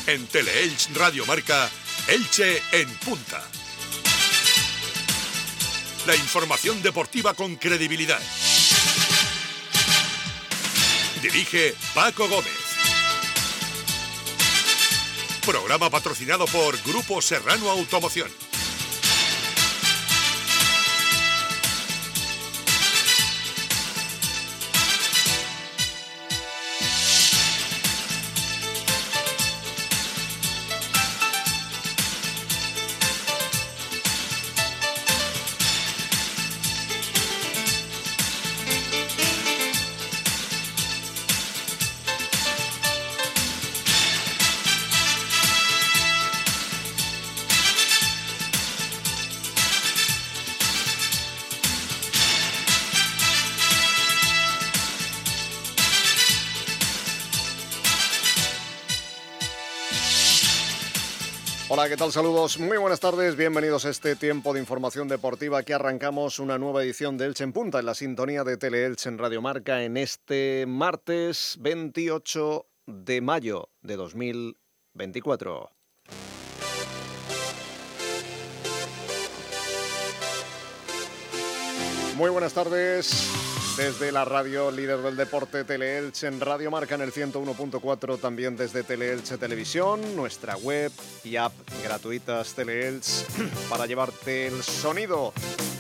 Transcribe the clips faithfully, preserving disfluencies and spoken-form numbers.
En Teleelch Radio Marca, Elche en punta. La información deportiva con credibilidad. Dirige Paco Gómez. Programa patrocinado por Grupo Serrano Automoción. Hola, ¿qué tal? Saludos, muy buenas tardes, bienvenidos a este tiempo de información deportiva que arrancamos una nueva edición de Elche en Punta en la sintonía de Teleelch en Radio Marca en este martes veintiocho de mayo de dos mil veinticuatro. Muy buenas tardes. Desde la radio líder del deporte Teleelch en Radio Marca en el ciento uno punto cuatro, también desde Teleelch Televisión, nuestra web y app gratuitas Teleelch para llevarte el sonido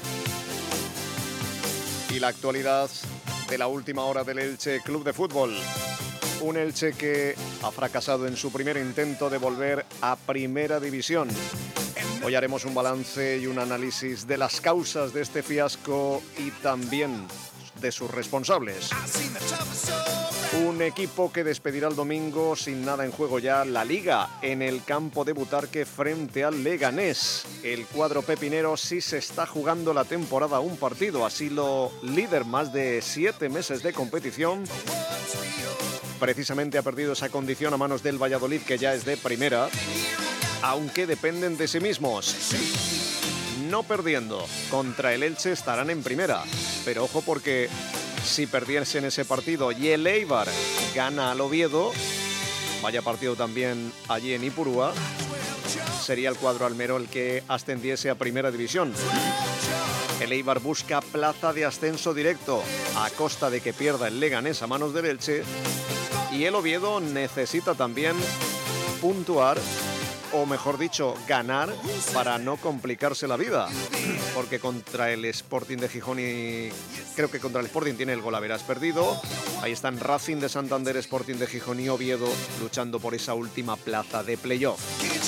y la actualidad de la última hora del Elche Club de Fútbol. Un Elche que ha fracasado en su primer intento de volver a Primera División. Hoy haremos un balance y un análisis de las causas de este fiasco y también de sus responsables. Un equipo que despedirá el domingo sin nada en juego ya la Liga en el campo de Butarque frente al Leganés. El cuadro pepinero sí se está jugando la temporada a un partido, así lo líder más de siete meses de competición. Precisamente ha perdido esa condición a manos del Valladolid, que ya es de primera, aunque dependen de sí mismos. No perdiendo contra el Elche estarán en primera, pero ojo porque si perdiesen ese partido y el Eibar gana al Oviedo, vaya partido también allí en Ipurúa, sería el cuadro almero el que ascendiese a Primera División. El Eibar busca plaza de ascenso directo a costa de que pierda el Leganés a manos del Elche, y el Oviedo necesita también puntuar, o mejor dicho, ganar para no complicarse la vida, porque contra el Sporting de Gijón y creo que contra el Sporting tiene el golaveras perdido. Ahí están Racing de Santander, Sporting de Gijón y Oviedo luchando por esa última plaza de playoff.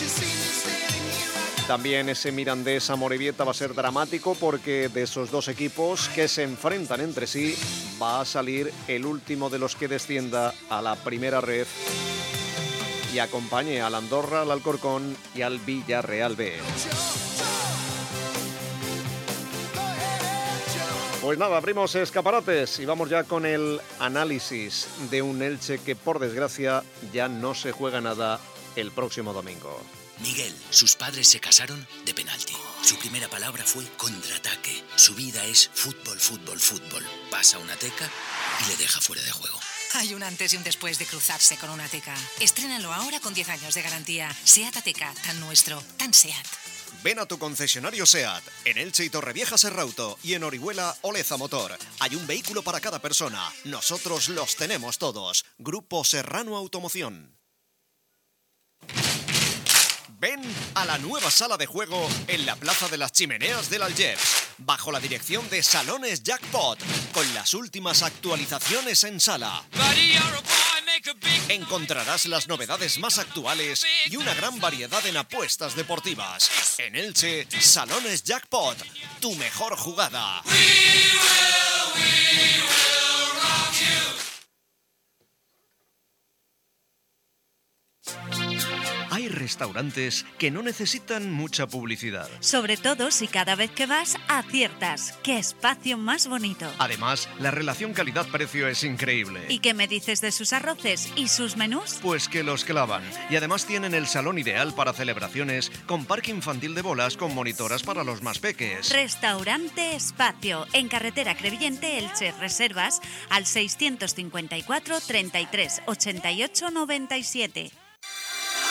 También ese Mirandés Amorebieta va a ser dramático, porque de esos dos equipos que se enfrentan entre sí va a salir el último de los que descienda a la primera red y acompañe al Andorra, al Alcorcón y al Villarreal B. Pues nada, abrimos escaparates y vamos ya con el análisis de un Elche que, por desgracia, ya no se juega nada el próximo domingo. Miguel, sus padres se casaron de penalti. Su primera palabra fue contraataque. Su vida es fútbol, fútbol, fútbol. Pasa una teca y le deja fuera de juego. Hay un antes y un después de cruzarse con una Ateca. Estrénalo ahora con diez años de garantía. SEAT Ateca, tan nuestro, tan SEAT. Ven a tu concesionario SEAT, en Elche y Torrevieja Serrauto, y en Orihuela Oleza Motor. Hay un vehículo para cada persona. Nosotros los tenemos todos. Grupo Serrano Automoción. Ven a la nueva sala de juego en la Plaza de las Chimeneas del Algeps, bajo la dirección de Salones Jackpot, con las últimas actualizaciones en sala. Encontrarás las novedades más actuales y una gran variedad en apuestas deportivas. En Elche, Salones Jackpot, tu mejor jugada. We will, we will rock you. Hay restaurantes que no necesitan mucha publicidad. Sobre todo si cada vez que vas aciertas. ¡Qué espacio más bonito! Además, la relación calidad-precio es increíble. ¿Y qué me dices de sus arroces y sus menús? Pues que los clavan. Y además tienen el salón ideal para celebraciones, con parque infantil de bolas con monitoras para los más peques. Restaurante Espacio, en carretera Crevillente, Elche. Reservas al seiscientos cincuenta y cuatro, treinta y tres, ochenta y ocho, noventa y siete.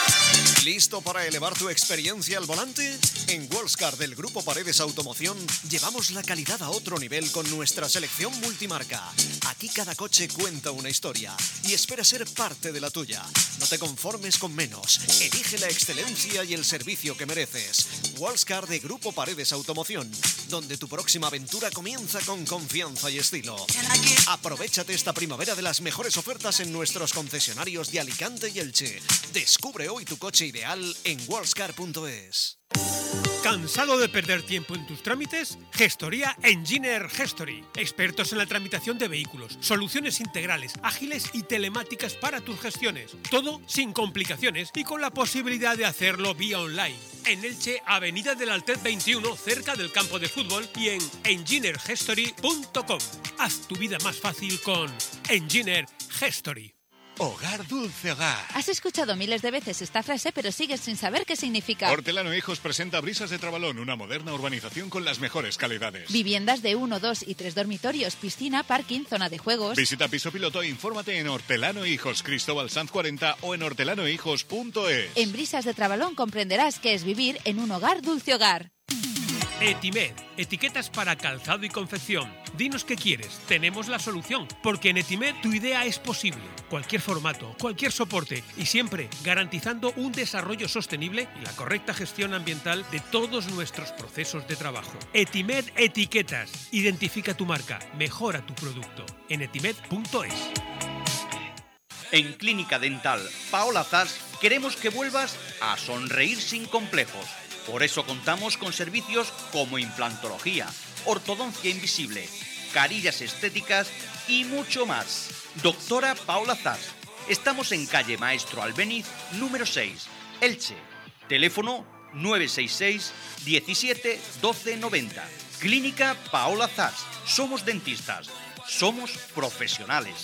¿Listo para elevar tu experiencia al volante? En Wallscar del Grupo Paredes Automoción llevamos la calidad a otro nivel con nuestra selección multimarca. Aquí cada coche cuenta una historia y espera ser parte de la tuya. No te conformes con menos. Elige la excelencia y el servicio que mereces. Wallscar de Grupo Paredes Automoción, donde tu próxima aventura comienza con confianza y estilo. Aprovéchate esta primavera de las mejores ofertas en nuestros concesionarios de Alicante y Elche. Descubre hoy tu coche ideal en wallscar punto es. ¿Cansado de perder tiempo en tus trámites? Gestoría Engineer Gestory. Expertos en la tramitación de vehículos, soluciones integrales, ágiles y telemáticas para tus gestiones. Todo sin complicaciones y con la posibilidad de hacerlo vía online. En Elche, Avenida del Altet veintiuno, cerca del campo de fútbol, y en engineer gestory punto com. Haz tu vida más fácil con Engineer Gestory. Hogar Dulce Hogar. Has escuchado miles de veces esta frase, pero sigues sin saber qué significa. Hortelano Hijos presenta Brisas de Trabalón, una moderna urbanización con las mejores calidades. Viviendas de uno, dos y tres dormitorios, piscina, parking, zona de juegos. Visita piso piloto e infórmate en Hortelano Hijos, Cristóbal Sanz cuarenta o en hortelano hijos punto es. En Brisas de Trabalón comprenderás qué es vivir en un hogar Dulce Hogar. Etimed, etiquetas para calzado y confección. Dinos qué quieres, tenemos la solución, porque en Etimed tu idea es posible. Cualquier formato, cualquier soporte y siempre garantizando un desarrollo sostenible y la correcta gestión ambiental de todos nuestros procesos de trabajo. Etimed Etiquetas. Identifica tu marca, mejora tu producto. En etimed punto es. En Clínica Dental Paola Zas queremos que vuelvas a sonreír sin complejos. Por eso contamos con servicios como implantología, ortodoncia invisible, carillas estéticas y mucho más. Doctora Paola Zas. Estamos en calle Maestro Albéniz, número seis, Elche. Teléfono nueve seis seis, diecisiete, doce, noventa. Clínica Paola Zas. Somos dentistas. Somos profesionales.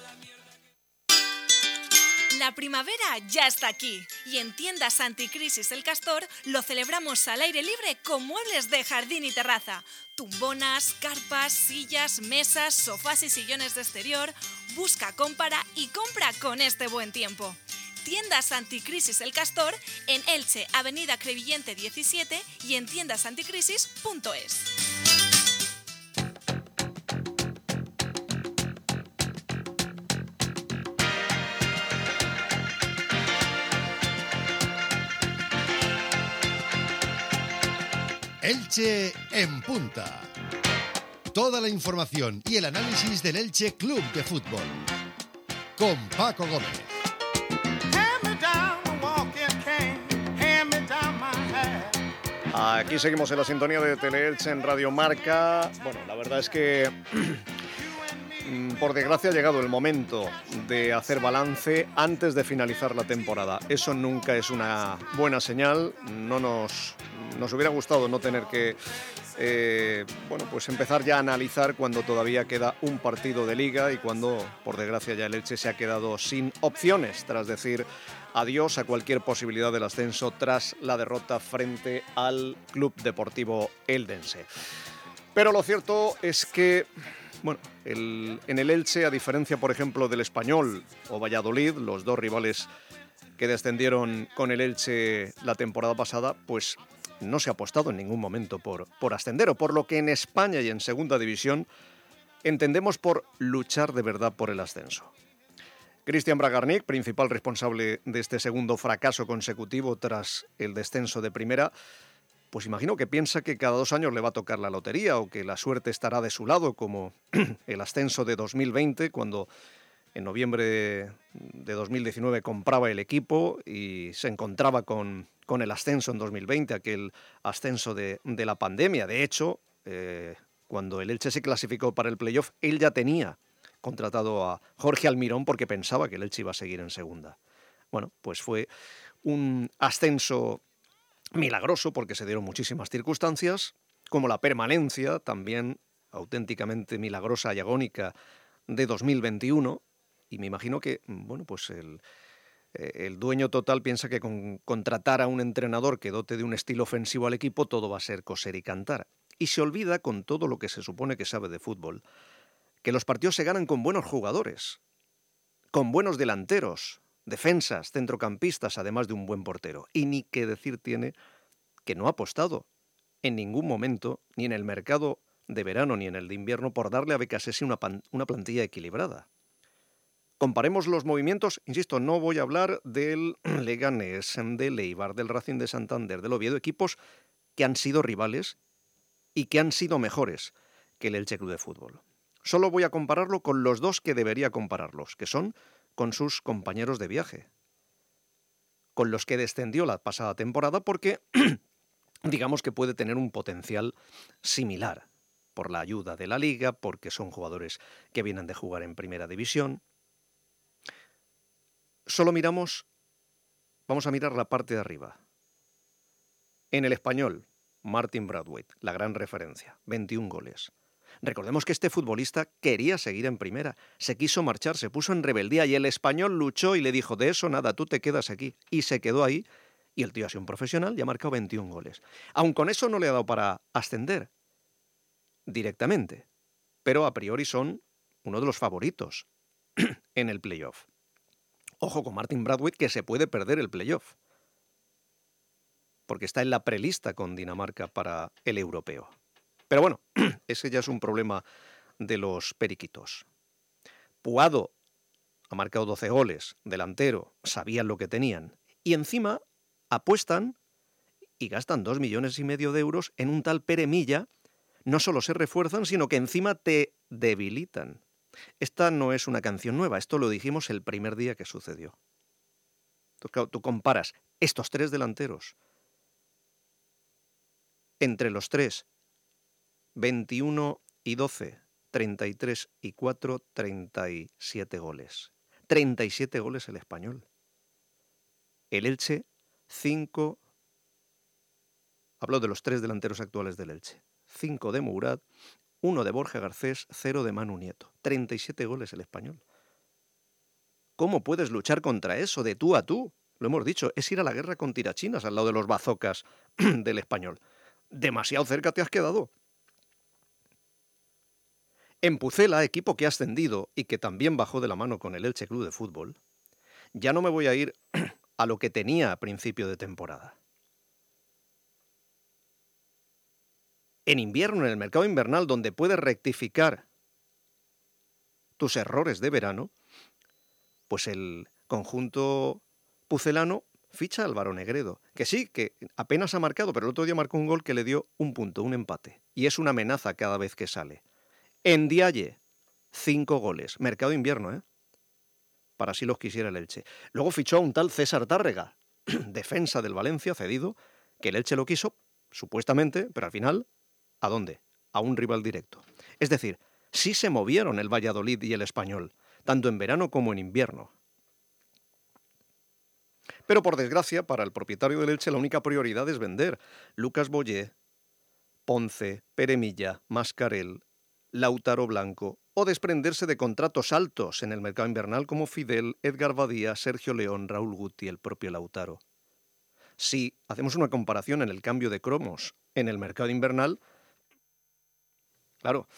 La primavera ya está aquí y en Tiendas Anticrisis El Castor lo celebramos al aire libre con muebles de jardín y terraza, tumbonas, carpas, sillas, mesas, sofás y sillones de exterior. Busca, compara y compra con este buen tiempo. Tiendas Anticrisis El Castor en Elche, Avenida Crevillente diecisiete y en tiendas anticrisis punto es. Elche en punta. Toda la información y el análisis del Elche Club de Fútbol. Con Paco Gómez. Aquí seguimos en la sintonía de Teleelche en Radio Marca. Bueno, la verdad es que por desgracia ha llegado el momento de hacer balance antes de finalizar la temporada. Eso nunca es una buena señal. No nos, nos hubiera gustado no tener que eh, bueno, pues empezar ya a analizar cuando todavía queda un partido de Liga y cuando, por desgracia, ya el Elche se ha quedado sin opciones tras decir adiós a cualquier posibilidad del ascenso tras la derrota frente al Club Deportivo Eldense. Pero lo cierto es que Bueno, el, en el Elche, a diferencia, por ejemplo, del Español o Valladolid, los dos rivales que descendieron con el Elche la temporada pasada, pues no se ha apostado en ningún momento por, por ascender, o por lo que en España y en Segunda División entendemos por luchar de verdad por el ascenso. Cristian Bragarnik, principal responsable de este segundo fracaso consecutivo tras el descenso de Primera, pues imagino que piensa que cada dos años le va a tocar la lotería o que la suerte estará de su lado, como el ascenso de dos mil veinte, cuando en noviembre de dos mil diecinueve compraba el equipo y se encontraba con, con el ascenso en dos mil veinte, aquel ascenso de, de la pandemia. De hecho, eh, cuando el Elche se clasificó para el playoff, él ya tenía contratado a Jorge Almirón porque pensaba que el Elche iba a seguir en segunda. Bueno, pues fue un ascenso milagroso porque se dieron muchísimas circunstancias, como la permanencia también auténticamente milagrosa y agónica de dos mil veintiuno, y me imagino que, bueno, pues el, el dueño total piensa que con contratar a un entrenador que dote de un estilo ofensivo al equipo todo va a ser coser y cantar, y se olvida, con todo lo que se supone que sabe de fútbol, que los partidos se ganan con buenos jugadores, con buenos delanteros, defensas, centrocampistas, además de un buen portero. Y ni qué decir tiene que no ha apostado en ningún momento, ni en el mercado de verano ni en el de invierno, por darle a Beccacessi una, pan, una plantilla equilibrada. Comparemos los movimientos, insisto, no voy a hablar del Leganés, del Eibar, del Racing de Santander, del Oviedo, equipos que han sido rivales y que han sido mejores que el Elche Club de Fútbol. Solo voy a compararlo con los dos que debería compararlos, que son con sus compañeros de viaje, con los que descendió la pasada temporada porque digamos que puede tener un potencial similar por la ayuda de la Liga, porque son jugadores que vienen de jugar en Primera División. Solo miramos, vamos a mirar la parte de arriba. En el Español, Martin Braithwaite, la gran referencia, veintiún goles. Recordemos que este futbolista quería seguir en Primera, se quiso marchar, se puso en rebeldía y el Español luchó y le dijo, de eso nada, tú te quedas aquí. Y se quedó ahí y el tío ha sido un profesional y ha marcado veintiún goles. Aun con eso no le ha dado para ascender directamente, pero a priori son uno de los favoritos en el playoff. Ojo con Martin Braithwaite, que se puede perder el playoff, porque está en la prelista con Dinamarca para el europeo. Pero bueno, ese ya es un problema de los periquitos. Puado ha marcado doce goles, delantero, sabían lo que tenían, y encima apuestan y gastan dos millones y medio de euros en un tal Pere Milla. No solo se refuerzan, sino que encima te debilitan. Esta no es una canción nueva, esto lo dijimos el primer día que sucedió. Tú, claro, tú comparas estos tres delanteros, entre los tres, veintiuno y doce, treinta y tres y cuatro, treinta y siete goles. treinta y siete goles el Español. El Elche, cinco, hablo de los tres delanteros actuales del Elche, cinco de Mourad, uno de Borja Garcés, cero de Manu Nieto. treinta y siete goles el Español. ¿Cómo puedes luchar contra eso de tú a tú? Lo hemos dicho, es ir a la guerra con tirachinas al lado de los bazocas del Español. Demasiado cerca te has quedado. En Pucela, equipo que ha ascendido y que también bajó de la mano con el Elche Club de Fútbol, ya no me voy a ir a lo que tenía a principio de temporada. En invierno, en el mercado invernal, donde puedes rectificar tus errores de verano, pues el conjunto pucelano ficha a Álvaro Negredo, que sí, que apenas ha marcado, pero el otro día marcó un gol que le dio un punto, un empate, y es una amenaza cada vez que sale. En Ndiaye, cinco goles, mercado invierno, ¿eh? Para así los quisiera el Elche. Luego fichó a un tal César Tárrega, defensa del Valencia, cedido, que el Elche lo quiso, supuestamente, pero al final, ¿a dónde? A un rival directo. Es decir, sí se movieron el Valladolid y el Español, tanto en verano como en invierno. Pero por desgracia, para el propietario del Elche, la única prioridad es vender. Lucas Boyé, Ponce, Pere Milla, Mascarell, Lautaro Blanco, o desprenderse de contratos altos en el mercado invernal como Fidel, Edgar Badía, Sergio León, Raúl Guti, el propio Lautaro. Si hacemos una comparación en el cambio de cromos en el mercado invernal, claro,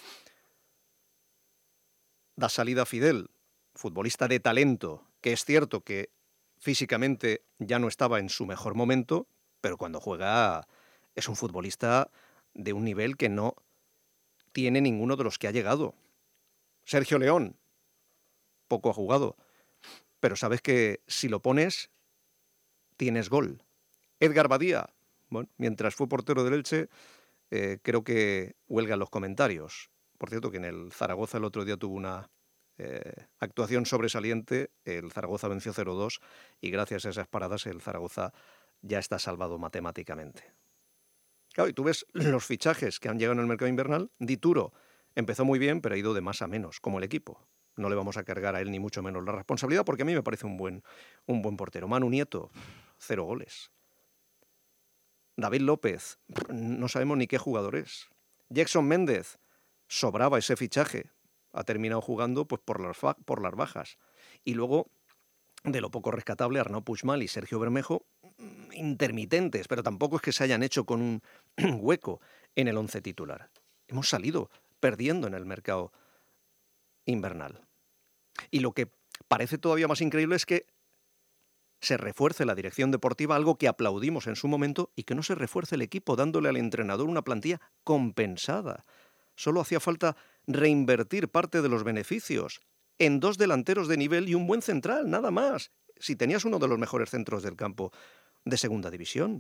da salida a Fidel, futbolista de talento, que es cierto que físicamente ya no estaba en su mejor momento, pero cuando juega es un futbolista de un nivel que no tiene ninguno de los que ha llegado. Sergio León, poco ha jugado, pero sabes que si lo pones, tienes gol. Edgar Badía, bueno, mientras fue portero del Elche, eh, creo que huelgan los comentarios. Por cierto, que en el Zaragoza el otro día tuvo una eh, actuación sobresaliente, el Zaragoza venció cero dos y gracias a esas paradas el Zaragoza ya está salvado matemáticamente. Claro, y tú ves los fichajes que han llegado en el mercado invernal. Dituro empezó muy bien, pero ha ido de más a menos, como el equipo. No le vamos a cargar a él ni mucho menos la responsabilidad, porque a mí me parece un buen, un buen portero. Manu Nieto, cero goles. David López, no sabemos ni qué jugador es. Jackson Méndez, sobraba ese fichaje. Ha terminado jugando pues, por, las, por las bajas. Y luego, de lo poco rescatable, Arnau Puigmal y Sergio Bermejo, intermitentes, pero tampoco es que se hayan hecho con un hueco en el once titular. Hemos salido perdiendo en el mercado invernal. Y lo que parece todavía más increíble es que se refuerce la dirección deportiva, algo que aplaudimos en su momento, y que no se refuerce el equipo dándole al entrenador una plantilla compensada. Solo hacía falta reinvertir parte de los beneficios en dos delanteros de nivel y un buen central, nada más. Si tenías uno de los mejores centros del campo de segunda división.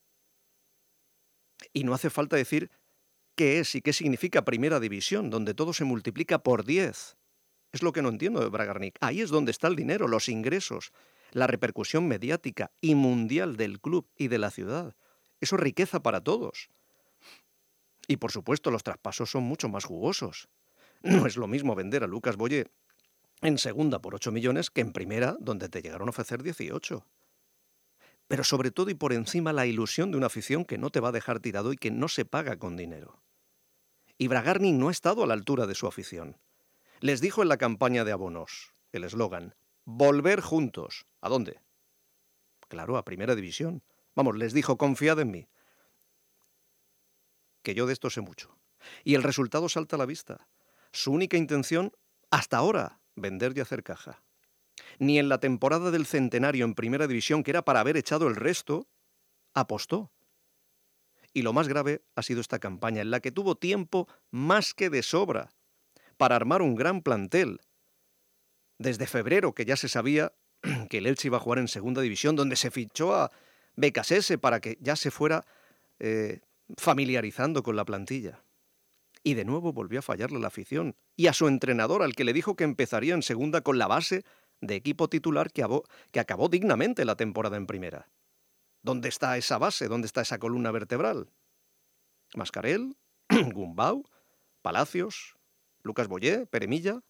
Y no hace falta decir qué es y qué significa primera división, donde todo se multiplica por diez. Es lo que no entiendo de Bragarnik. Ahí es donde está el dinero, los ingresos, la repercusión mediática y mundial del club y de la ciudad. Eso es riqueza para todos. Y por supuesto los traspasos son mucho más jugosos. No es lo mismo vender a Lucas Boyé en segunda por ocho millones que en primera, donde te llegaron a ofrecer dieciocho. Pero sobre todo y por encima la ilusión de una afición que no te va a dejar tirado y que no se paga con dinero. Y Bragarnik no ha estado a la altura de su afición. Les dijo en la campaña de abonos, el eslogan, volver juntos. ¿A dónde? Claro, a primera división. Vamos, les dijo, confiad en mí, que yo de esto sé mucho. Y el resultado salta a la vista. Su única intención, hasta ahora, vender y hacer caja. Ni en la temporada del centenario en primera división, que era para haber echado el resto, apostó. Y lo más grave ha sido esta campaña, en la que tuvo tiempo más que de sobra para armar un gran plantel. Desde febrero, que ya se sabía que el Elche iba a jugar en segunda división, donde se fichó a Becasese para que ya se fuera eh, familiarizando con la plantilla. Y de nuevo volvió a fallarle la afición. Y a su entrenador, al que le dijo que empezaría en segunda con la base de equipo titular que, abó, que acabó dignamente la temporada en primera. ¿Dónde está esa base? ¿Dónde está esa columna vertebral? Mascarell, Gumbau, Palacios, Lucas Boyé, Peremilla.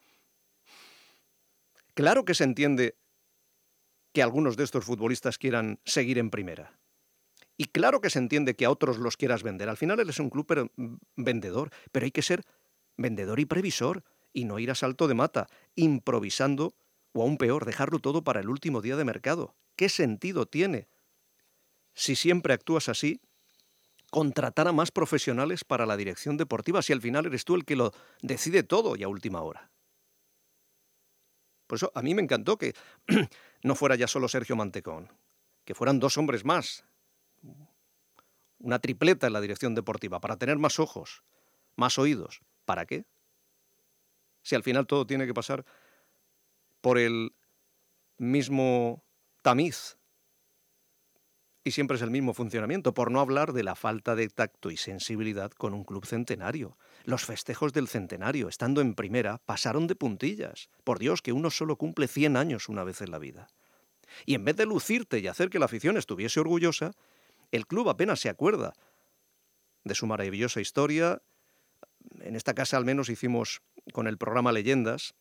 Claro que se entiende que algunos de estos futbolistas quieran seguir en primera. Y claro que se entiende que a otros los quieras vender. Al final él es un club pero, vendedor, pero hay que ser vendedor y previsor y no ir a salto de mata, improvisando o aún peor, dejarlo todo para el último día de mercado. ¿Qué sentido tiene, si siempre actúas así, contratar a más profesionales para la dirección deportiva si al final eres tú el que lo decide todo y a última hora? Por eso a mí me encantó que no fuera ya solo Sergio Mantecón, que fueran dos hombres más, una tripleta en la dirección deportiva, para tener más ojos, más oídos. ¿Para qué? Si al final todo tiene que pasar por el mismo tamiz y siempre es el mismo funcionamiento, por no hablar de la falta de tacto y sensibilidad con un club centenario. Los festejos del centenario, estando en primera, pasaron de puntillas. Por Dios, que uno solo cumple cien años una vez en la vida. Y en vez de lucirte y hacer que la afición estuviese orgullosa, el club apenas se acuerda de su maravillosa historia. En esta casa al menos hicimos, con el programa Leyendas,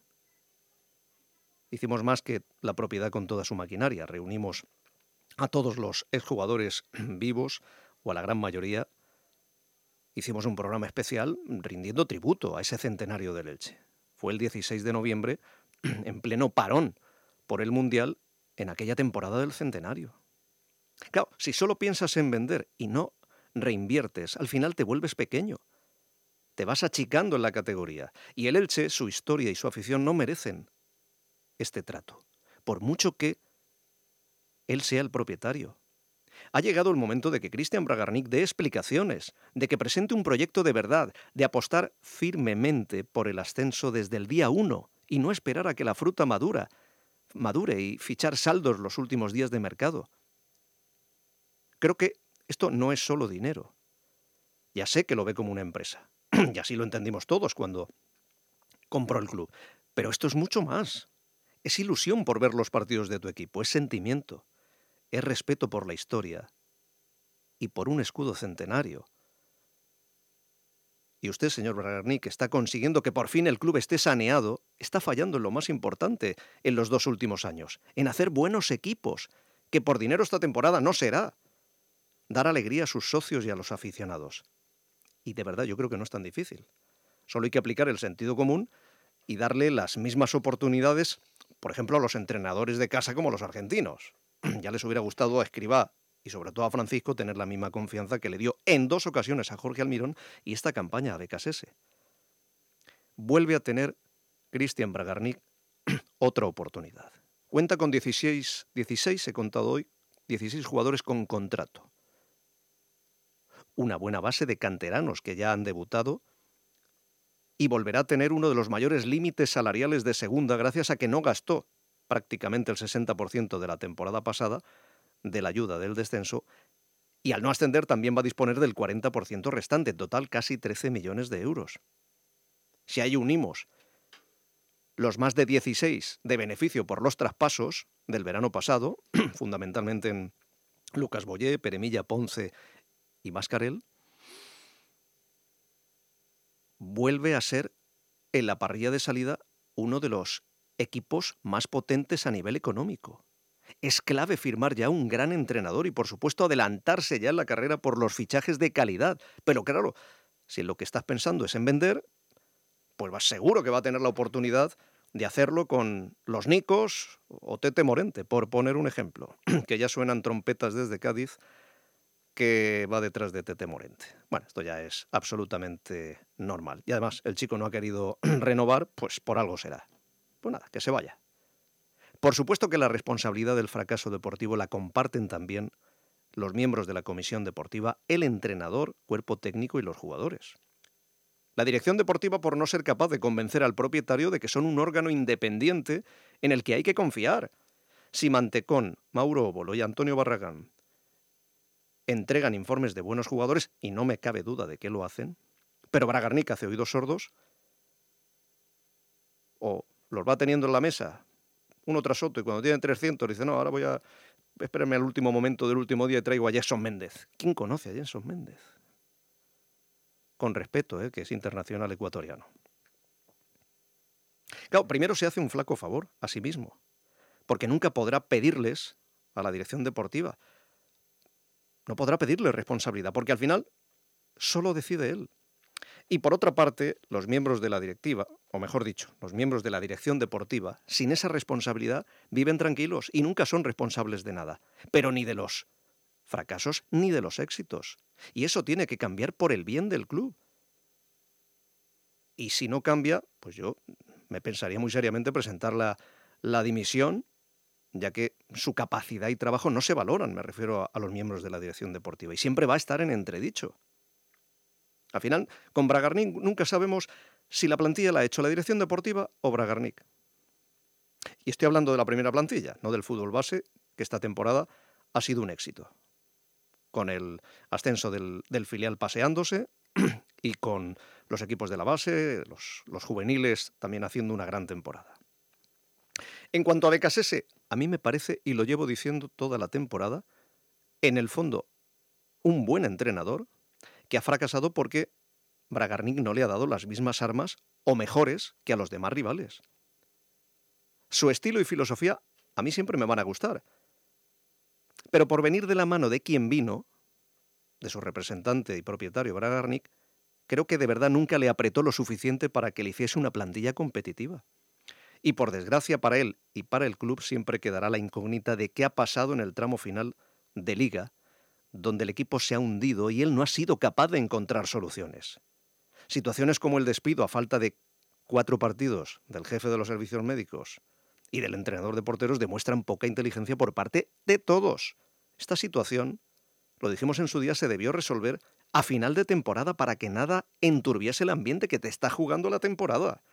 hicimos más que la propiedad con toda su maquinaria. Reunimos a todos los exjugadores vivos, o a la gran mayoría. Hicimos un programa especial rindiendo tributo a ese centenario del Elche. Fue el dieciséis de noviembre, en pleno parón por el Mundial, en aquella temporada del centenario. Claro, si solo piensas en vender y no reinviertes, al final te vuelves pequeño. Te vas achicando en la categoría. Y el Elche, su historia y su afición no merecen este trato, por mucho que él sea el propietario. Ha llegado el momento de que Cristian Bragarnik dé explicaciones, de que presente un proyecto de verdad, de apostar firmemente por el ascenso desde el día uno y no esperar a que la fruta madura, madure y fichar saldos los últimos días de mercado. Creo que esto no es solo dinero. Ya sé que lo ve como una empresa, y así lo entendimos todos cuando compró el club, pero esto es mucho más. Es ilusión por ver los partidos de tu equipo, es sentimiento, es respeto por la historia y por un escudo centenario. Y usted, señor Bragarnik, está consiguiendo que por fin el club esté saneado, está fallando en lo más importante en los dos últimos años, en hacer buenos equipos, que por dinero esta temporada no será. Dar alegría a sus socios y a los aficionados. Y de verdad yo creo que no es tan difícil. Solo hay que aplicar el sentido común y darle las mismas oportunidades, por ejemplo, a los entrenadores de casa como los argentinos. Ya les hubiera gustado a Escribá y sobre todo a Francisco tener la misma confianza que le dio en dos ocasiones a Jorge Almirón y esta campaña a Becasese. Vuelve a tener Cristian Bragarnik otra oportunidad. Cuenta con dieciséis, dieciséis, he contado hoy, dieciséis jugadores con contrato. Una buena base de canteranos que ya han debutado y volverá a tener uno de los mayores límites salariales de segunda gracias a que no gastó prácticamente el sesenta por ciento de la temporada pasada de la ayuda del descenso y al no ascender también va a disponer del cuarenta por ciento restante, en total casi trece millones de euros. Si ahí unimos los más de dieciséis de beneficio por los traspasos del verano pasado, fundamentalmente en Lucas Boyé, Peremilla, Ponce y Mascarell, vuelve a ser en la parrilla de salida uno de los equipos más potentes a nivel económico. Es clave firmar ya un gran entrenador y, por supuesto, adelantarse ya en la carrera por los fichajes de calidad. Pero claro, si lo que estás pensando es en vender, pues vas seguro que va a tener la oportunidad de hacerlo con los Nicos o Tete Morente, por poner un ejemplo, que ya suenan trompetas desde Cádiz, que va detrás de Tete Morente. Bueno, esto ya es absolutamente normal. Y además, el chico no ha querido renovar, pues por algo será. Pues nada, que se vaya. Por supuesto que la responsabilidad del fracaso deportivo la comparten también los miembros de la comisión deportiva, el entrenador, cuerpo técnico y los jugadores. La dirección deportiva por no ser capaz de convencer al propietario de que son un órgano independiente en el que hay que confiar. Si Mantecón, Mauro Óbolo y Antonio Barragán entregan informes de buenos jugadores, y no me cabe duda de que lo hacen, pero Bragarnik hace oídos sordos, o los va teniendo en la mesa uno tras otro, y cuando tienen trescientos dice, no, ahora voy a esperarme al último momento del último día y traigo a Jason Méndez. ¿Quién conoce a Jason Méndez? Con respeto, ¿eh? Que es internacional ecuatoriano. Claro, primero se hace un flaco favor a sí mismo, porque nunca podrá pedirles a la dirección deportiva, no podrá pedirle responsabilidad, porque al final solo decide él. Y por otra parte, los miembros de la directiva, o mejor dicho, los miembros de la dirección deportiva, sin esa responsabilidad, viven tranquilos y nunca son responsables de nada, pero ni de los fracasos ni de los éxitos. Y eso tiene que cambiar por el bien del club. Y si no cambia, pues yo me pensaría muy seriamente presentar la, la dimisión, ya que su capacidad y trabajo no se valoran, me refiero a, a los miembros de la dirección deportiva, y siempre va a estar en entredicho. Al final, con Bragarnik nunca sabemos si la plantilla la ha hecho la dirección deportiva o Bragarnik. Y estoy hablando de la primera plantilla, no del fútbol base, que esta temporada ha sido un éxito. Con el ascenso del, del filial paseándose y con los equipos de la base, los, los juveniles también haciendo una gran temporada. En cuanto a Becasese, a mí me parece, y lo llevo diciendo toda la temporada, en el fondo, un buen entrenador que ha fracasado porque Bragarnik no le ha dado las mismas armas o mejores que a los demás rivales. Su estilo y filosofía a mí siempre me van a gustar, pero por venir de la mano de quien vino, de su representante y propietario Bragarnik, creo que de verdad nunca le apretó lo suficiente para que le hiciese una plantilla competitiva. Y por desgracia para él y para el club siempre quedará la incógnita de qué ha pasado en el tramo final de Liga, donde el equipo se ha hundido y él no ha sido capaz de encontrar soluciones. Situaciones como el despido a falta de cuatro partidos del jefe de los servicios médicos y del entrenador de porteros demuestran poca inteligencia por parte de todos. Esta situación, lo dijimos en su día, se debió resolver a final de temporada para que nada enturbiese el ambiente que te está jugando la temporada.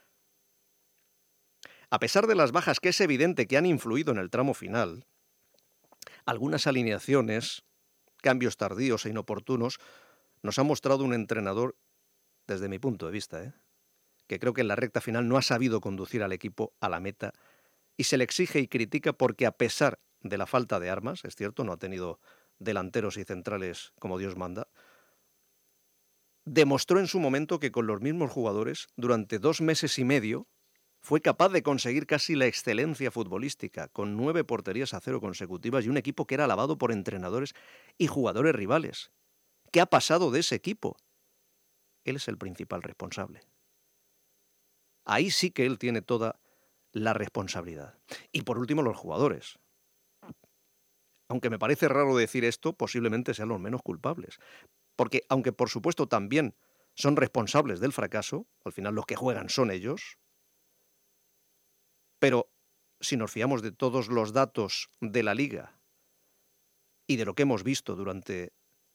A pesar de las bajas que es evidente que han influido en el tramo final, algunas alineaciones, cambios tardíos e inoportunos, nos ha mostrado un entrenador, desde mi punto de vista, ¿eh? que creo que en la recta final no ha sabido conducir al equipo a la meta y se le exige y critica porque a pesar de la falta de armas, es cierto, no ha tenido delanteros y centrales como Dios manda, demostró en su momento que con los mismos jugadores, durante dos meses y medio, fue capaz de conseguir casi la excelencia futbolística, con nueve porterías a cero consecutivas y un equipo que era alabado por entrenadores y jugadores rivales. ¿Qué ha pasado de ese equipo? Él es el principal responsable. Ahí sí que él tiene toda la responsabilidad. Y por último, los jugadores. Aunque me parece raro decir esto, posiblemente sean los menos culpables. Porque, aunque por supuesto también son responsables del fracaso, al final los que juegan son ellos, pero si nos fiamos de todos los datos de la Liga y de lo que hemos visto durante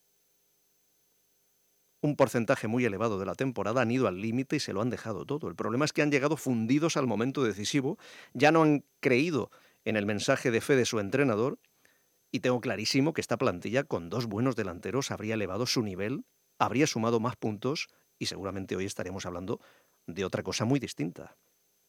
un porcentaje muy elevado de la temporada, han ido al límite y se lo han dejado todo. El problema es que han llegado fundidos al momento decisivo, ya no han creído en el mensaje de fe de su entrenador, y tengo clarísimo que esta plantilla con dos buenos delanteros habría elevado su nivel, habría sumado más puntos y seguramente hoy estaremos hablando de otra cosa muy distinta.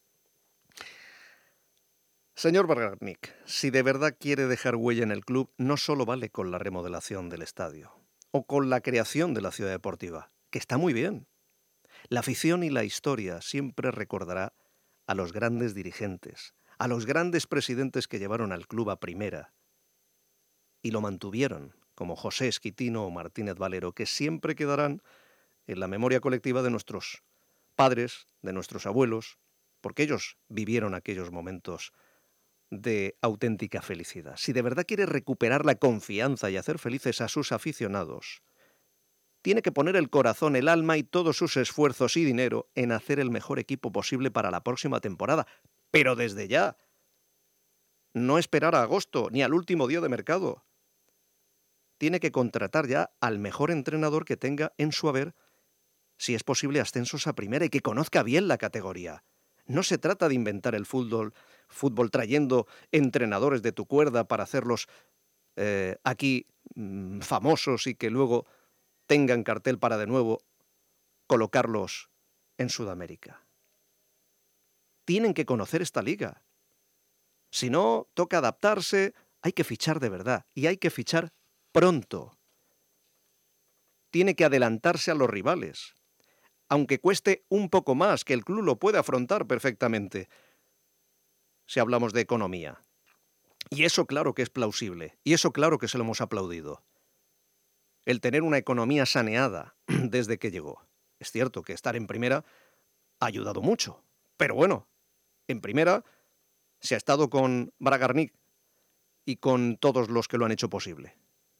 Señor Bragarnik, si de verdad quiere dejar huella en el club, no solo vale con la remodelación del estadio o con la creación de la ciudad deportiva, que está muy bien. La afición y la historia siempre recordará a los grandes dirigentes, a los grandes presidentes que llevaron al club a primera y lo mantuvieron, como José Esquitino o Martínez Valero, que siempre quedarán en la memoria colectiva de nuestros padres, de nuestros abuelos, porque ellos vivieron aquellos momentos de auténtica felicidad. Si de verdad quiere recuperar la confianza y hacer felices a sus aficionados, tiene que poner el corazón, el alma y todos sus esfuerzos y dinero en hacer el mejor equipo posible para la próxima temporada. Pero desde ya, no esperar a agosto ni al último día de mercado. Tiene que contratar ya al mejor entrenador que tenga en su haber, si es posible, ascensos a primera y que conozca bien la categoría. No se trata de inventar el fútbol, fútbol trayendo entrenadores de tu cuerda para hacerlos eh, aquí mmm, famosos y que luego tengan cartel para de nuevo colocarlos en Sudamérica. Tienen que conocer esta liga. Si no, toca adaptarse, hay que fichar de verdad y hay que fichar pronto. Tiene que adelantarse a los rivales, aunque cueste un poco más, que el club lo puede afrontar perfectamente, si hablamos de economía. Y eso claro que es plausible, y eso claro que se lo hemos aplaudido. El tener una economía saneada desde que llegó. Es cierto que estar en primera ha ayudado mucho, pero bueno, en primera se ha estado con Bragarnik y con todos los que lo han hecho posible.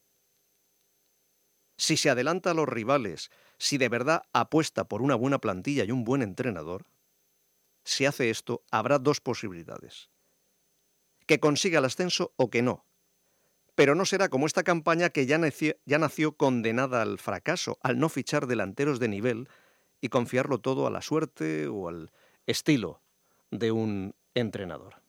Si se adelanta a los rivales, si de verdad apuesta por una buena plantilla y un buen entrenador, si hace esto, habrá dos posibilidades. Que consiga el ascenso o que no. Pero no será como esta campaña que ya nació, ya nació condenada al fracaso, al no fichar delanteros de nivel y confiarlo todo a la suerte o al estilo de un entrenador.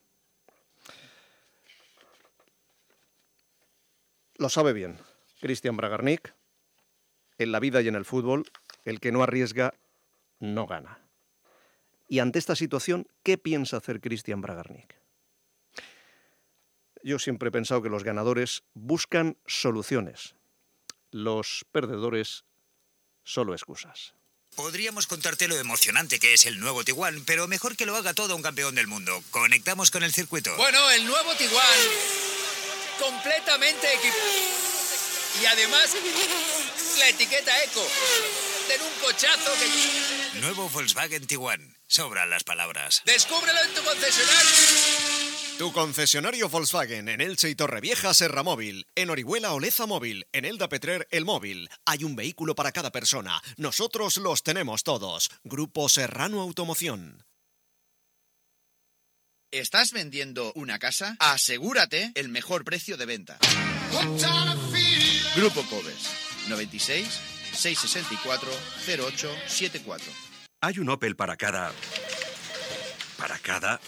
Lo sabe bien Christian Bragarnik. En la vida y en el fútbol, el que no arriesga no gana. Y ante esta situación, ¿qué piensa hacer Christian Bragarnik? Yo siempre he pensado que los ganadores buscan soluciones. Los perdedores, solo excusas. Podríamos contarte lo emocionante que es el nuevo Tiguan, pero mejor que lo haga todo un campeón del mundo. Conectamos con el circuito. Bueno, el nuevo Tiguan, completamente equipado. Y además, la etiqueta Eco. Ten un cochazo que... Nuevo Volkswagen Tiguan. Sobran las palabras. ¡Descúbrelo en tu concesionario! Tu concesionario Volkswagen en Elche y Torrevieja Serra Móvil, en Orihuela Oleza Móvil, en Elda Petrer El Móvil. Hay un vehículo para cada persona. Nosotros los tenemos todos. Grupo Serrano Automoción. ¿Estás vendiendo una casa? Asegúrate el mejor precio de venta. Grupo Covers, noventa y seis, seiscientos sesenta y cuatro, cero ocho setenta y cuatro. Hay un Opel para cada... para cada...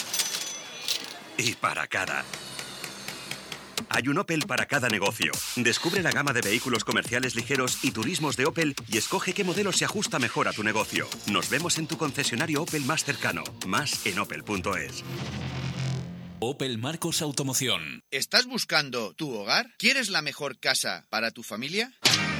y para cada... Hay un Opel para cada negocio. Descubre la gama de vehículos comerciales ligeros y turismos de Opel y escoge qué modelo se ajusta mejor a tu negocio. Nos vemos en tu concesionario Opel más cercano. Más en opel punto es. Opel Marcos Automoción. ¿Estás buscando tu hogar? ¿Quieres la mejor casa para tu familia?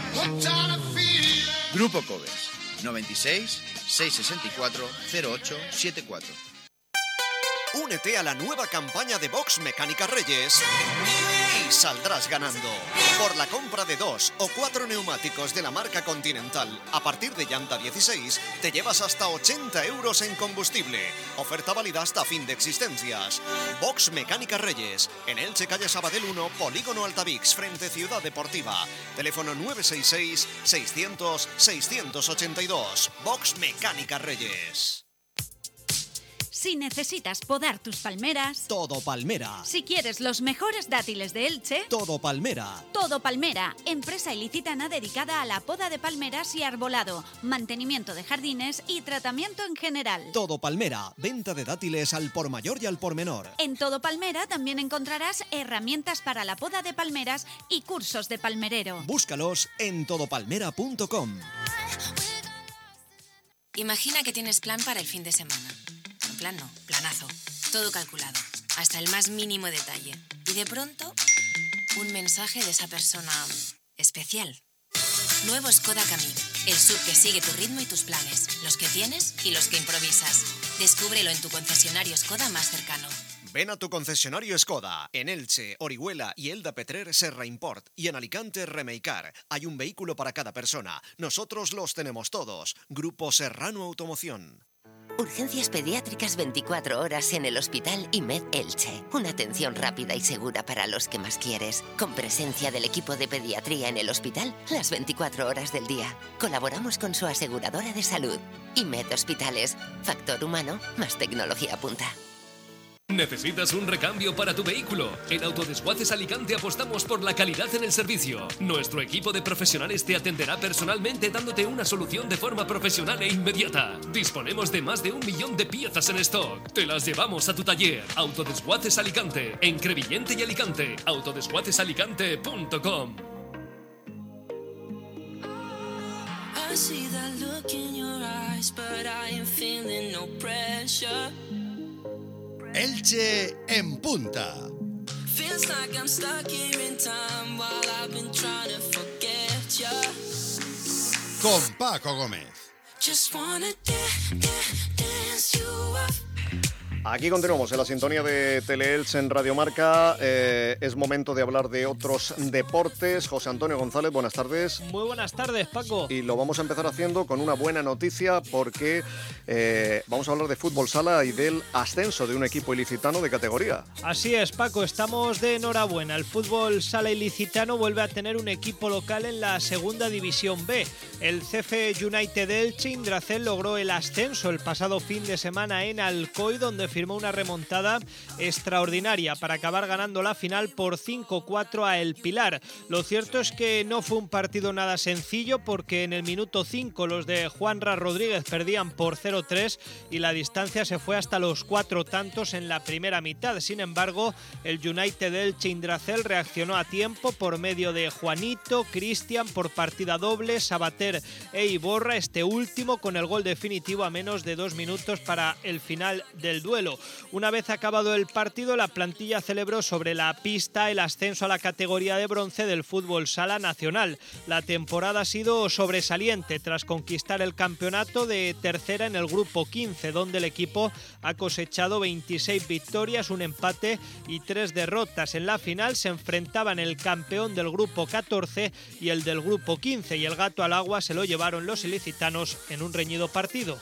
Grupo Covers, noventa y seis, seiscientos sesenta y cuatro, cero ocho setenta y cuatro. Únete a la nueva campaña de Box Mecánica Reyes y saldrás ganando. Por la compra de dos o cuatro neumáticos de la marca Continental, a partir de llanta dieciséis, te llevas hasta ochenta euros en combustible. Oferta válida hasta fin de existencias. Box Mecánica Reyes, en Elche, calle Sabadell uno, Polígono Altavix, frente Ciudad Deportiva. Teléfono nueve seis seis, seiscientos, seiscientos ochenta y dos. Box Mecánica Reyes. Si necesitas podar tus palmeras, Todo Palmera. si quieres los mejores dátiles de Elche, Todo Palmera. Todo Palmera, empresa ilicitana dedicada a la poda de palmeras y arbolado, mantenimiento de jardines y tratamiento en general. Todo Palmera. Venta de dátiles al por mayor y al por menor. En Todo Palmera también encontrarás herramientas para la poda de palmeras y cursos de palmerero. Búscalos en todo palmera punto com. Imagina que tienes plan para el fin de semana. En plan no, planazo. Todo calculado, hasta el más mínimo detalle. Y de pronto, un mensaje de esa persona especial. Nuevo Skoda Kamiq, el S U V que sigue tu ritmo y tus planes, los que tienes y los que improvisas. Descúbrelo en tu concesionario Skoda más cercano. Ven a tu concesionario Skoda, en Elche, Orihuela y Elda Petrer Serra Import y en Alicante Remeicar. Hay un vehículo para cada persona. Nosotros los tenemos todos. Grupo Serrano Automoción. Urgencias pediátricas veinticuatro horas en el Hospital IMED Elche. Una atención rápida y segura para los que más quieres. Con presencia del equipo de pediatría en el hospital las veinticuatro horas del día. Colaboramos con su aseguradora de salud. IMED Hospitales. Factor humano más tecnología punta. ¿Necesitas un recambio para tu vehículo? En Autodesguaces Alicante apostamos por la calidad en el servicio. Nuestro equipo de profesionales te atenderá personalmente dándote una solución de forma profesional e inmediata. Disponemos de más de un millón de piezas en stock. Te las llevamos a tu taller. Autodesguaces Alicante, en Crevillente y Alicante. autodesguaces alicante punto com. I see that look in your eyes, but I am feeling no pressure. Elche en punta. Feels like I'm stuck here in time while I've been trying to forget you. Con Paco Gómez. Just wanna dance, dance you up. Aquí continuamos en la sintonía de Teleelch en Radio Marca. Eh, es momento de hablar de otros deportes. José Antonio González, buenas tardes. Muy buenas tardes, Paco. Y lo vamos a empezar haciendo con una buena noticia porque eh, vamos a hablar de fútbol sala y del ascenso de un equipo ilicitano de categoría. Así es, Paco, estamos de enhorabuena. El fútbol sala ilicitano vuelve a tener un equipo local en la segunda división B. El C F United Elche Indracel logró el ascenso el pasado fin de semana en Alcoy, donde firmó una remontada extraordinaria para acabar ganando la final por cinco cuatro a El Pilar. Lo cierto es que no fue un partido nada sencillo porque en el minuto cinco los de Juanra Rodríguez perdían por cero tres y la distancia se fue hasta los cuatro tantos en la primera mitad. Sin embargo, el United Elche Indracel reaccionó a tiempo por medio de Juanito, Cristian por partida doble, Sabater e Iborra, este último con el gol definitivo a menos de dos minutos para el final del duelo. Una vez acabado el partido, la plantilla celebró sobre la pista el ascenso a la categoría de bronce del fútbol sala nacional. La temporada ha sido sobresaliente tras conquistar el campeonato de tercera en el grupo quince, donde el equipo ha cosechado veintiséis victorias, un empate y tres derrotas. En la final se enfrentaban el campeón del grupo catorce y el del grupo quince, y el gato al agua se lo llevaron los ilicitanos en un reñido partido.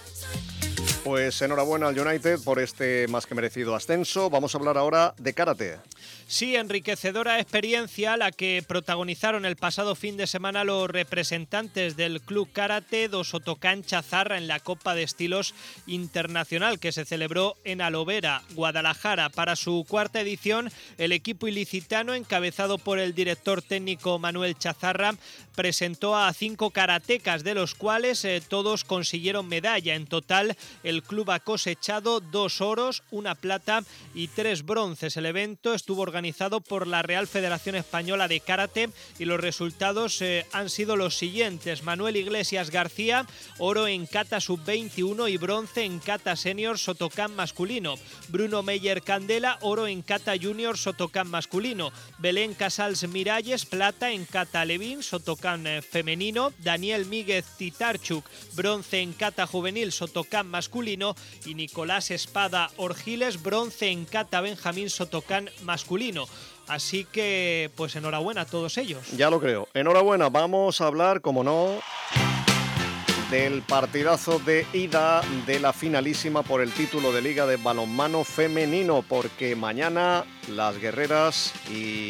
Pues enhorabuena al United por este más que merecido ascenso. Vamos a hablar ahora de karate. Sí, enriquecedora experiencia la que protagonizaron el pasado fin de semana los representantes del Club Karate do Sotokan Chazarra en la Copa de Estilos Internacional que se celebró en Alovera, Guadalajara. Para su cuarta edición, el equipo ilicitano, encabezado por el director técnico Manuel Chazarra, presentó a cinco karatecas, de los cuales eh, todos consiguieron medalla. En total, el club ha cosechado dos oros, una plata y tres bronces. El evento estuvo organizado por la Real Federación Española de Karate y los resultados eh, han sido los siguientes. Manuel Iglesias García, oro en kata sub veintiuno y bronce en kata senior Sotokan masculino. Bruno Meyer Candela, oro en kata junior Sotokan masculino. Belén Casals Miralles, plata en kata Levin Sotokan eh, femenino. Daniel Míguez Titarchuk, bronce en kata juvenil Sotokan masculino. Y Nicolás Espada Orgiles, bronce en kata Benjamín Sotokan masculino. Así que, pues enhorabuena a todos ellos. Ya lo creo. Enhorabuena. Vamos a hablar, como no, del partidazo de ida de la finalísima por el título de Liga de Balonmano Femenino, porque mañana las guerreras y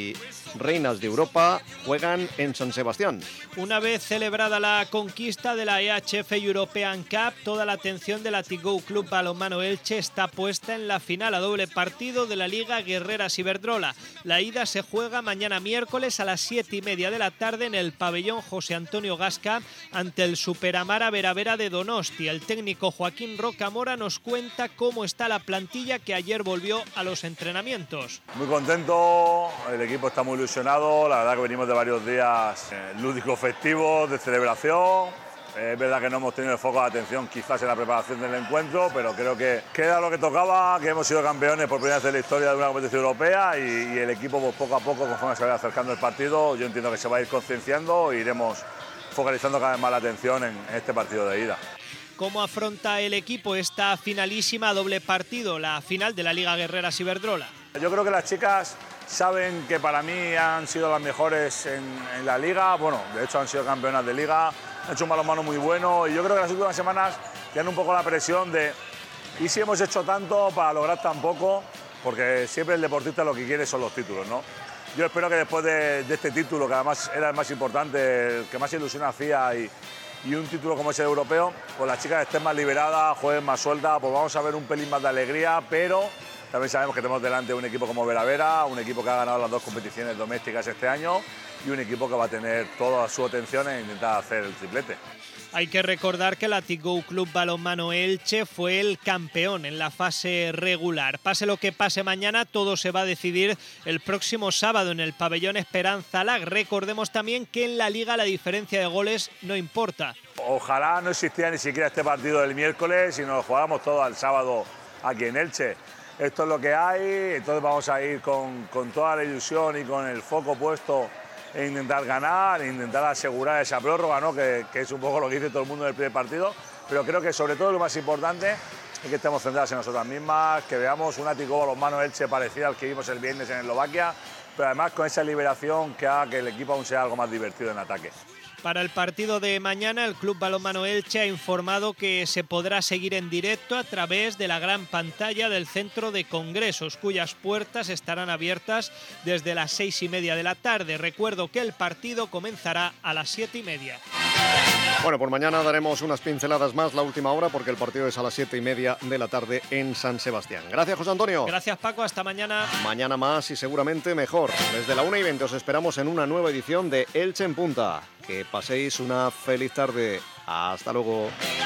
reinas de Europa, juegan en San Sebastián. Una vez celebrada la conquista de la E H F European Cup, toda la atención del Athletic Club Balonmano Elche está puesta en la final a doble partido de la Liga Guerreras Iberdrola. La ida se juega mañana miércoles a las siete y media de la tarde en el pabellón José Antonio Gasca ante el Superamara Veravera de Donosti. El técnico Joaquín Rocamora nos cuenta cómo está la plantilla que ayer volvió a los entrenamientos. Muy contento, el equipo está muy ilusionado, la verdad que venimos de varios días eh, lúdicos festivos, de celebración. Es verdad que no hemos tenido el foco de atención quizás en la preparación del encuentro, pero creo que queda lo que tocaba, que hemos sido campeones por primera vez en la historia de una competición europea y, y el equipo pues, poco a poco, conforme se vaya acercando el partido, yo entiendo que se va a ir concienciando e iremos focalizando cada vez más la atención en, en este partido de ida. ¿Cómo afronta el equipo esta finalísima doble partido, la final de la Liga Guerreras Iberdrola? Yo creo que las chicas saben que para mí han sido las mejores en, en la liga, bueno, de hecho han sido campeonas de liga, han hecho un balonmano muy bueno y yo creo que las últimas semanas tienen un poco la presión de ¿y si hemos hecho tanto para lograr tan poco? Porque siempre el deportista lo que quiere son los títulos, ¿no? Yo espero que después de, de este título, que además era el más importante, el que más ilusión hacía y, y un título como ese europeo, pues las chicas estén más liberadas, jueguen más sueltas, pues vamos a ver un pelín más de alegría, pero también sabemos que tenemos delante un equipo como Veravera, un equipo que ha ganado las dos competiciones domésticas este año y un equipo que va a tener toda su atención en intentar hacer el triplete. Hay que recordar que el Athletic Club Balonmano Elche fue el campeón en la fase regular. Pase lo que pase mañana, todo se va a decidir el próximo sábado en el pabellón Esperanza Lag. Recordemos también que en la Liga la diferencia de goles no importa. Ojalá no existiera ni siquiera este partido del miércoles y nos lo jugáramos todo al sábado aquí en Elche. Esto es lo que hay, entonces vamos a ir con, con toda la ilusión y con el foco puesto e intentar ganar, e intentar asegurar esa prórroga, ¿no? que, que es un poco lo que dice todo el mundo en el primer partido, pero creo que sobre todo lo más importante es que estemos centrados en nosotras mismas, que veamos un Athletic Balonmano Elche parecido al que vimos el viernes en Eslovaquia, pero además con esa liberación que haga que el equipo aún sea algo más divertido en ataque. Para el partido de mañana, el Club Balonmano Elche ha informado que se podrá seguir en directo a través de la gran pantalla del Centro de Congresos, cuyas puertas estarán abiertas desde las seis y media de la tarde. Recuerdo que el partido comenzará a las siete y media. Bueno, por mañana daremos unas pinceladas más, la última hora, porque el partido es a las siete y media de la tarde en San Sebastián. Gracias, José Antonio. Gracias, Paco. Hasta mañana. Mañana más y seguramente mejor. Desde la una y veinte os esperamos en una nueva edición de Elche en Punta. Que paséis una feliz tarde. Hasta luego.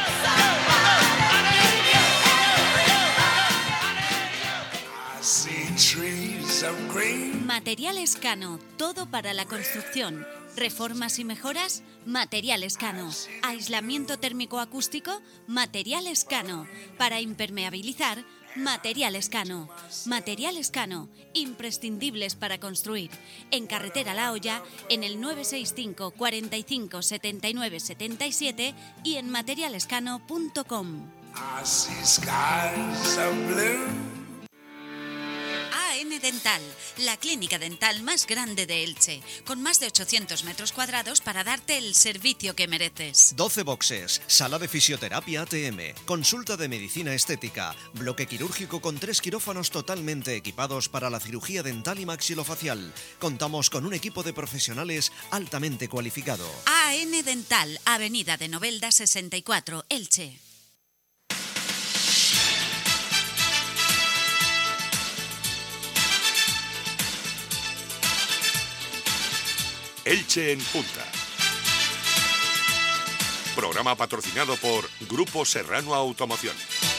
Materiales Cano, todo para la construcción. Reformas y mejoras, Materiales Cano. Aislamiento térmico acústico, Materiales Cano. Para impermeabilizar, Materiales Cano. Materiales Cano, imprescindibles para construir. En Carretera La Hoya, en el nueve seis cinco, cuarenta y cinco, setenta y nueve, setenta y siete y en materialescano punto com. A N Dental, la clínica dental más grande de Elche, con más de ochocientos metros cuadrados para darte el servicio que mereces. doce boxes, sala de fisioterapia A T M, consulta de medicina estética, bloque quirúrgico con tres quirófanos totalmente equipados para la cirugía dental y maxilofacial. Contamos con un equipo de profesionales altamente cualificado. A N Dental, Avenida de Novelda sesenta y cuatro, Elche. Elche en Punta. Programa patrocinado por Grupo Serrano Automoción.